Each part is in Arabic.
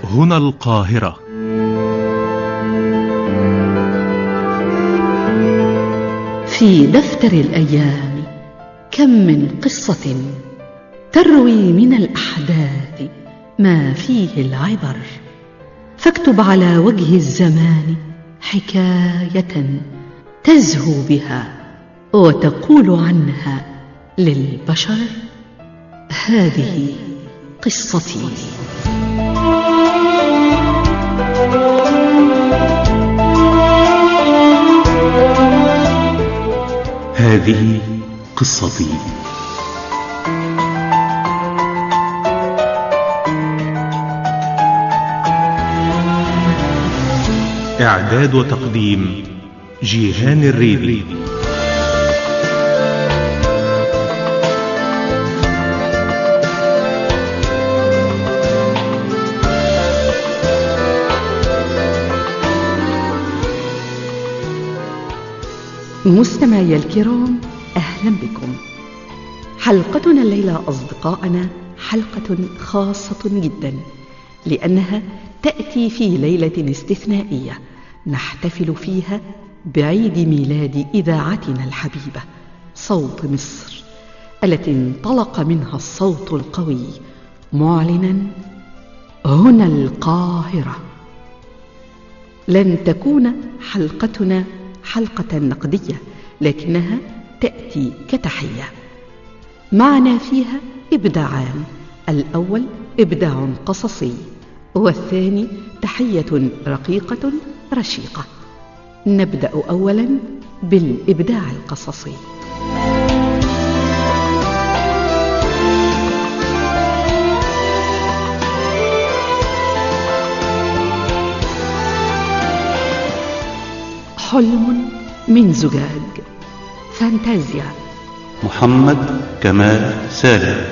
هنا القاهرة. في دفتر الأيام كم من قصة تروي من الأحداث ما فيه العبر، فاكتب على وجه الزمان حكاية تزهو بها وتقول عنها للبشر: هذه قصتي. هذه قصتي. إعداد وتقديم جيهان الريدي. مستمعي الكرام، أهلا بكم. حلقتنا الليلة أصدقائنا حلقة خاصة جدا، لأنها تأتي في ليلة استثنائية نحتفل فيها بعيد ميلاد إذاعتنا الحبيبة صوت مصر، التي انطلق منها الصوت القوي معلنا: هنا القاهرة. لن تكون حلقتنا حلقة نقدية، لكنها تأتي كتحية. معنا فيها إبداعان: الأول إبداع قصصي، والثاني تحية رقيقة رشيقة. نبدأ أولا بالإبداع القصصي. حلم من زجاج، فانتازيا، محمد كمال سالم.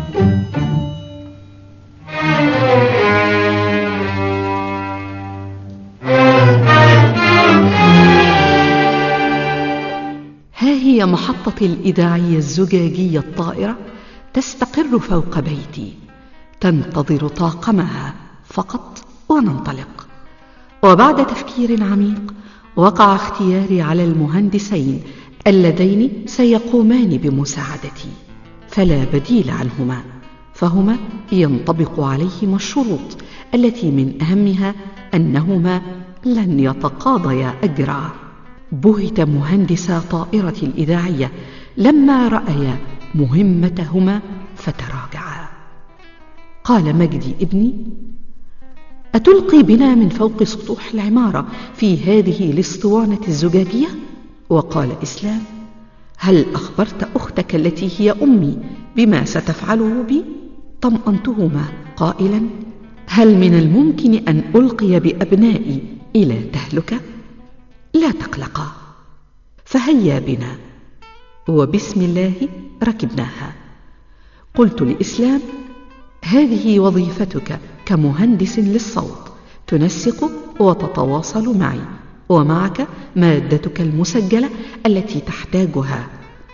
ها هي محطتي الإذاعية الزجاجية الطائرة تستقر فوق بيتي، تنتظر طاقمها فقط وننطلق. وبعد تفكير عميق وقع اختياري على المهندسين اللذين سيقومان بمساعدتي، فلا بديل عنهما، فهما ينطبق عليهما الشروط التي من أهمها أنهما لن يتقاضيا أجرا. بهت مهندسا طائرة الإذاعية لما رأيا مهمتهما فتراجعا. قال مجدي ابني: أتلقي بنا من فوق سطوح العمارة في هذه الاسطوانة الزجاجية؟ وقال إسلام: هل أخبرت أختك التي هي أمي بما ستفعله بي؟ طمأنتهما قائلا: هل من الممكن أن ألقي بأبنائي إلى تهلكة؟ لا تقلقا، فهيا بنا. وبسم الله ركبناها. قلت لإسلام: هذه وظيفتك كمهندس للصوت، تنسق وتتواصل معي، ومعك مادتك المسجلة التي تحتاجها.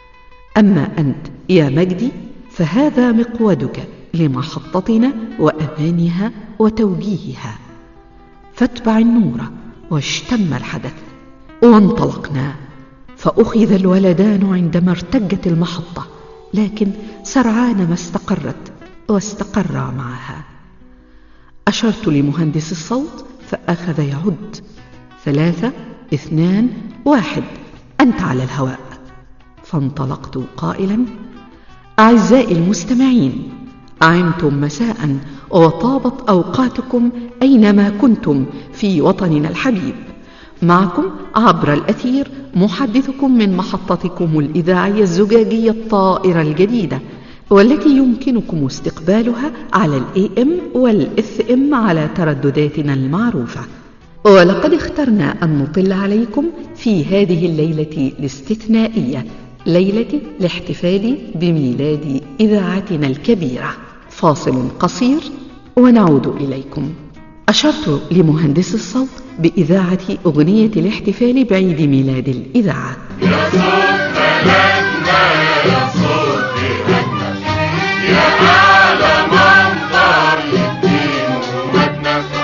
أما أنت يا مجدي فهذا مقودك لمحطتنا وأمانها وتوجيهها. فاتبع النور. واشتم الحدث وانطلقنا، فأخذ الولدان عندما ارتجت المحطة، لكن سرعان ما استقرت واستقر معها. أشرت لمهندس الصوت فأخذ يعد: 3 2 1 أنت على الهواء. فانطلقت قائلا: أعزائي المستمعين، عمتم مساء وطابت أوقاتكم أينما كنتم في وطننا الحبيب. معكم عبر الأثير محدثكم من محطتكم الإذاعية الزجاجية الطائرة الجديدة، والتي يمكنكم استقبالها على الAM والFM على تردداتنا المعروفة. ولقد اخترنا أن نطل عليكم في هذه الليلة الاستثنائية، ليلة الاحتفال بميلاد إذاعتنا الكبيرة. فاصل قصير ونعود إليكم. أشرت لمهندس الصوت بإذاعة أغنية الاحتفال بعيد ميلاد الإذاعة. يا صوت بلدنا، يا صوت بلدنا، يا أعلى منظر للدين ومدنا.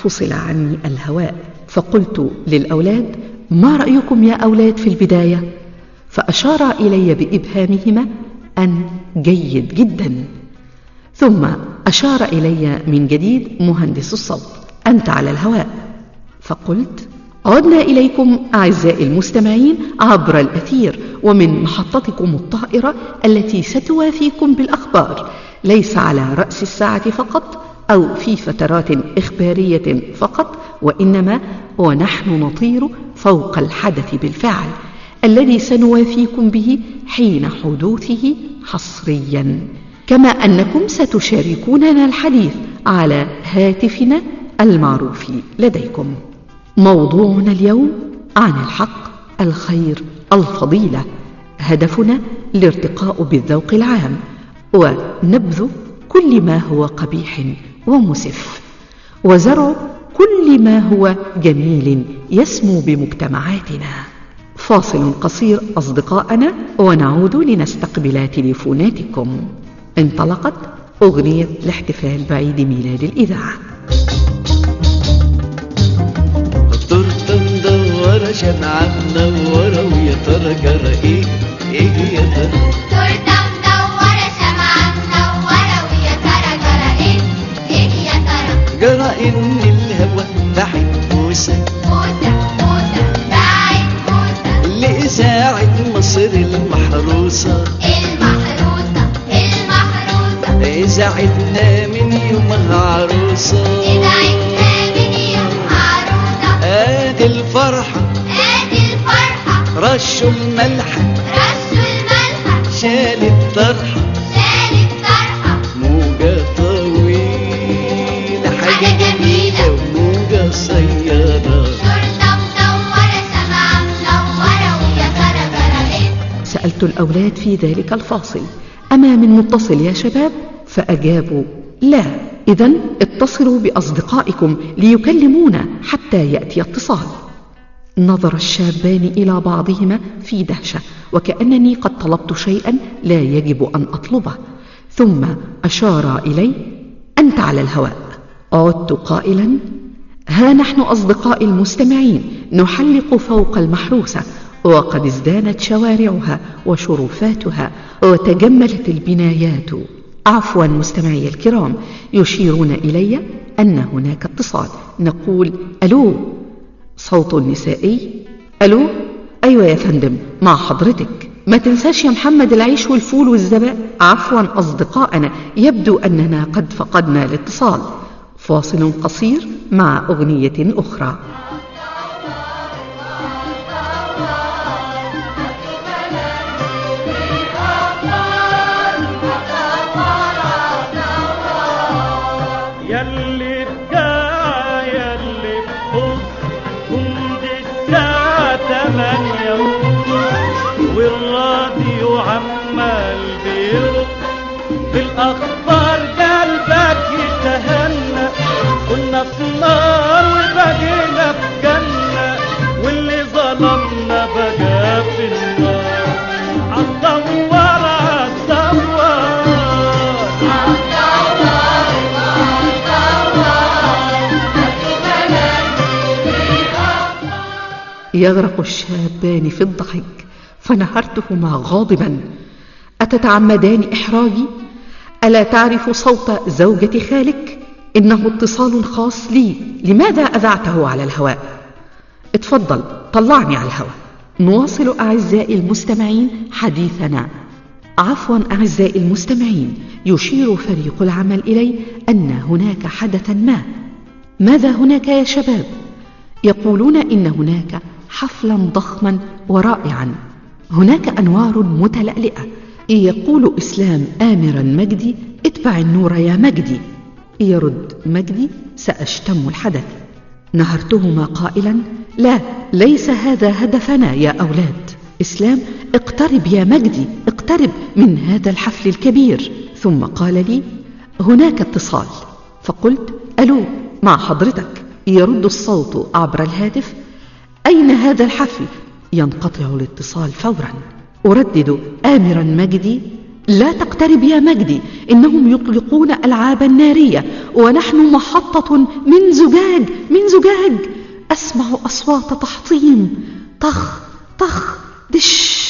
فصل عني الهواء، فقلت للأولاد: ما رأيكم يا أولاد في البداية؟ فأشار إلي بإبهامهما أن جيد جدا. ثم أشار إلي من جديد مهندس الصوت: أنت على الهواء. فقلت: عدنا إليكم أعزائي المستمعين عبر الأثير ومن محطتكم الطائرة التي ستوافيكم بالأخبار، ليس على رأس الساعة فقط أو في فترات إخبارية فقط، وإنما ونحن نطير فوق الحدث بالفعل الذي سنوافيكم به حين حدوثه حصريا، كما أنكم ستشاركوننا الحديث على هاتفنا المعروف لديكم. موضوعنا اليوم عن الحق، الخير، الفضيلة. هدفنا الارتقاء بالذوق العام ونبذ كل ما هو قبيح ومسف، وزرع كل ما هو جميل يسمو بمجتمعاتنا. فاصل قصير أصدقائنا ونعود لنستقبل تليفوناتكم. انطلقت أغنية الاحتفال بعيد ميلاد الإذاعة. التورته مدورة شمعة منورة ويا ترى جرى ايه يا ترى؟ تورته مدورة شمعة منورة ويا ترى جرى ايه يا ترى؟ جرى ان الهوى بعد موسى بعد موسى لإذاعة مصر المحروسة إذاعتنا من يومها عروسة آدي الفرحة رشوا الملح شال الطرحة موجة طويلة حاجة جميلة وموجة صيادة. سألت الأولاد في ذلك الفاصل: أما من متصل يا شباب؟ فأجابوا: لا. إذن اتصلوا بأصدقائكم ليكلمونا حتى يأتي اتصال. نظر الشابان إلى بعضهما في دهشة وكأنني قد طلبت شيئا لا يجب أن أطلبه، ثم أشار إلي: أنت على الهواء. عدت قائلا: ها نحن أصدقائي المستمعين نحلق فوق المحروسة، وقد ازدانت شوارعها وشرفاتها وتجملت البنايات. عفوا مستمعي الكرام، يشيرون إلي أن هناك اتصال. نقول: ألو. صوت نسائي: ألو. أيوة يا فندم، مع حضرتك. ما تنساش يا محمد العيش والفول والزباء. عفوا أصدقائنا، يبدو أننا قد فقدنا الاتصال. فاصل قصير مع أغنية أخرى. ياللي بجاع ياللي بقص جمد الساعة 8 والراديو عمال بيرق بالأخبار قلبك يتهنى. كنا في نار وبقينا في جنة واللي ظلمنا بقى في النار. عالدوار يغرق الشابان في الضحك، فنهرتهما غاضبا: أتتعمدان إحراجي؟ ألا تعرف صوت زوجة خالك؟ إنه اتصال خاص لي، لماذا أذعته على الهواء؟ اتفضل طلعني على الهواء. نواصل أعزائي المستمعين حديثنا. عفوا أعزائي المستمعين، يشير فريق العمل إلي أن هناك حدثا ما. ماذا هناك يا شباب؟ يقولون إن هناك حفلا ضخما ورائعا، هناك أنوار متلألئة. يقول إسلام آمرا مجدي: اتبع النور يا مجدي. يرد مجدي: سأشتم الحدث. نهرتهما قائلا: لا، ليس هذا هدفنا يا أولاد. إسلام: اقترب يا مجدي، اقترب من هذا الحفل الكبير. ثم قال لي: هناك اتصال. فقلت: ألو، مع حضرتك. يرد الصوت عبر الهاتف: أين هذا الحفل؟ ينقطع الاتصال فورا. أردد آمرا مجدي: لا تقترب يا مجدي، إنهم يطلقون ألعابا نارية ونحن محطة من زجاج من زجاج. أسمع أصوات تحطيم، طخ طخ دش.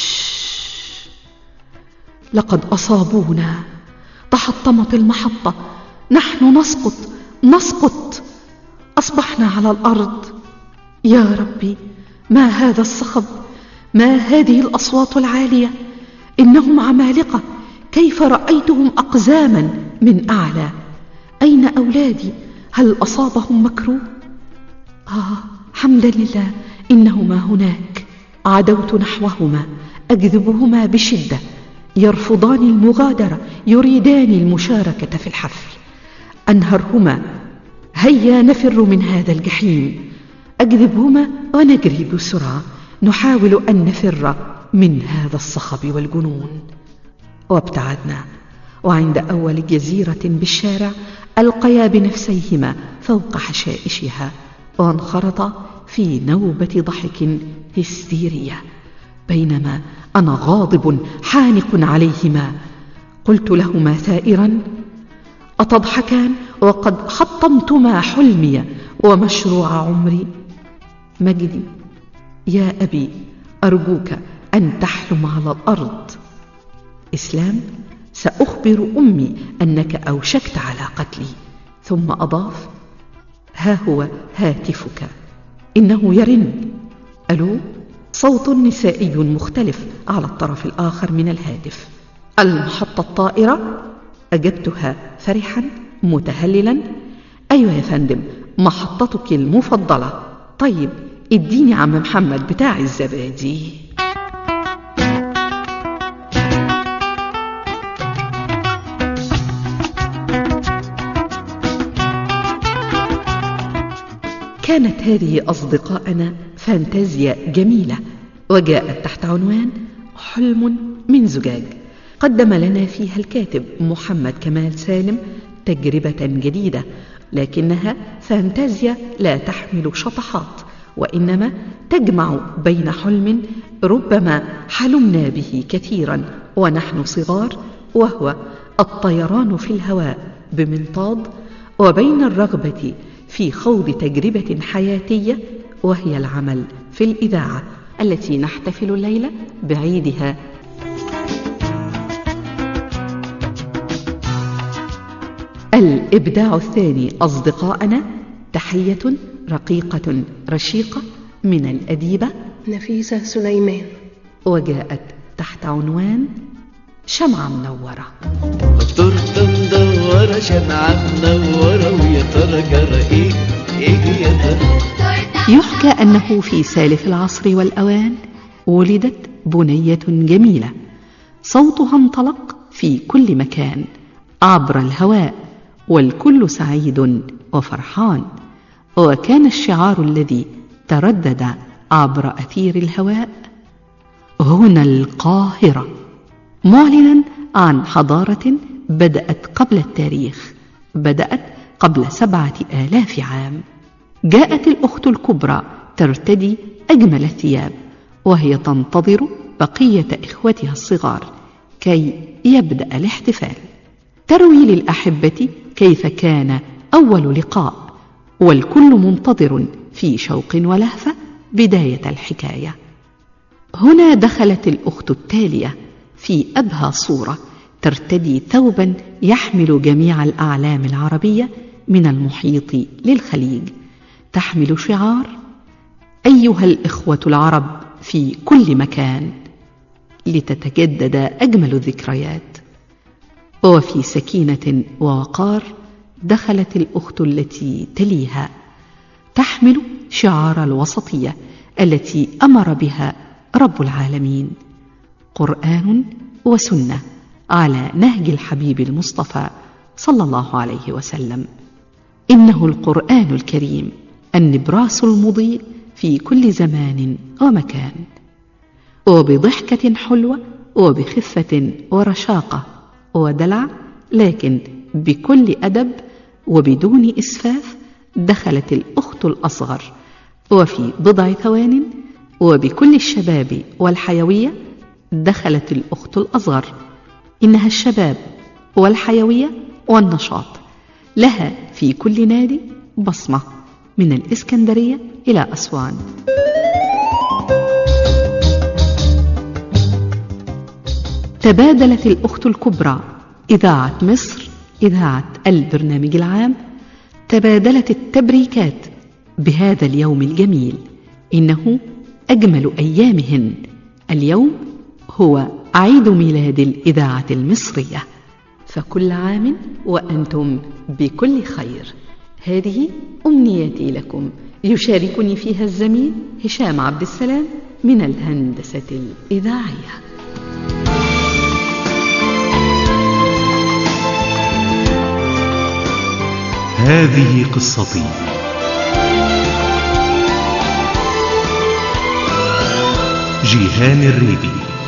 لقد أصابونا، تحطمت المحطة، نحن نسقط نسقط، أصبحنا على الأرض. يا ربي، ما هذا الصخب؟ ما هذه الأصوات العالية؟ إنهم عمالقة، كيف رأيتهم أقزاما من أعلى؟ أين أولادي؟ هل أصابهم مكروه؟ حمدا لله، إنهما هناك. عدوت نحوهما أجذبهما بشدة، يرفضان المغادرة، يريدان المشاركة في الحفل. أنهرهما، هيا نفر من هذا الجحيم. أجذبهما ونجري بسرعة، نحاول أن نفر من هذا الصخب والجنون. وابتعدنا، وعند أول جزيرة بالشارع ألقيا بنفسيهما فوق حشائشها، وانخرطا في نوبة ضحك هستيرية، بينما أنا غاضب حانق عليهما. قلت لهما ثائرا: أتضحكان وقد حطمتما حلمي ومشروع عمري؟ مجدي، يا أبي، أرجوك أن تحلم على الأرض. إسلام، سأخبر أمي أنك أوشكت على قتلي. ثم أضاف: ها هو هاتفك، إنه يرن. ألو؟ صوت نسائي مختلف على الطرف الآخر من الهاتف. المحطة الطائرة؟ أجبتها فرحا متهللا. أيوة يا فندم، محطتك المفضلة. طيب اديني عم محمد بتاع الزبادي. كانت هذه أصدقائنا فانتازيا جميلة، وجاءت تحت عنوان حلم من زجاج. قدم لنا فيها الكاتب محمد كمال سالم تجربة جديدة، لكنها فانتازيا لا تحمل شطحات، وإنما تجمع بين حلم ربما حلمنا به كثيرا ونحن صغار، وهو الطيران في الهواء بمنطاد، وبين الرغبة في خوض تجربة حياتية وهي العمل في الإذاعة التي نحتفل الليلة بعيدها. الإبداع الثاني أصدقائنا، تحية رقيقة رشيقة من الأديبة نفيسة سليمان، وجاءت تحت عنوان شمعة منورة. التورته مدورة شمعة منورة، ويا ترى جرى ايه يا ترى. يحكى أنه في سالف العصر والأوان ولدت بنية جميلة، صوتها انطلق في كل مكان عبر الهواء، والكل سعيد وفرحان. وكان الشعار الذي تردد عبر أثير الهواء: هنا القاهرة، معلنا عن حضارة بدأت قبل التاريخ، بدأت قبل 7000 عام. جاءت الأخت الكبرى ترتدي أجمل الثياب، وهي تنتظر بقية إخوتها الصغار كي يبدأ الاحتفال. تروي للأحبة كيف كان أول لقاء، والكل منتظر في شوق ولهفة بداية الحكاية. هنا دخلت الأخت التالية في أبهى صورة، ترتدي ثوبا يحمل جميع الأعلام العربية من المحيط للخليج، تحمل شعار: أيها الإخوة العرب في كل مكان، لتتجدد أجمل الذكريات. وفي سكينة ووقار دخلت الأخت التي تليها، تحمل شعار الوسطية التي أمر بها رب العالمين: قرآن وسنة على نهج الحبيب المصطفى صلى الله عليه وسلم. إنه القرآن الكريم النبراس المضيء في كل زمان ومكان. وبضحكة حلوة وبخفة ورشاقة ودلع، لكن بكل أدب وبدون إسفاف، دخلت الأخت الأصغر، وفي بضع ثوان وبكل الشباب والحيوية دخلت الأخت الأصغر، إنها الشباب والحيوية والنشاط، لها في كل نادي بصمة، من الإسكندرية إلى أسوان. تبادلت الأخت الكبرى إذاعة مصر إذاعة البرنامج العام، تبادلت التبريكات بهذا اليوم الجميل، إنه أجمل أيامهن. اليوم هو عيد ميلاد الإذاعة المصرية، فكل عام وأنتم بكل خير. هذه أمنياتي لكم، يشاركني فيها الزميل هشام عبد السلام من الهندسة الإذاعية. هذه قصتي. جيهان الريدي.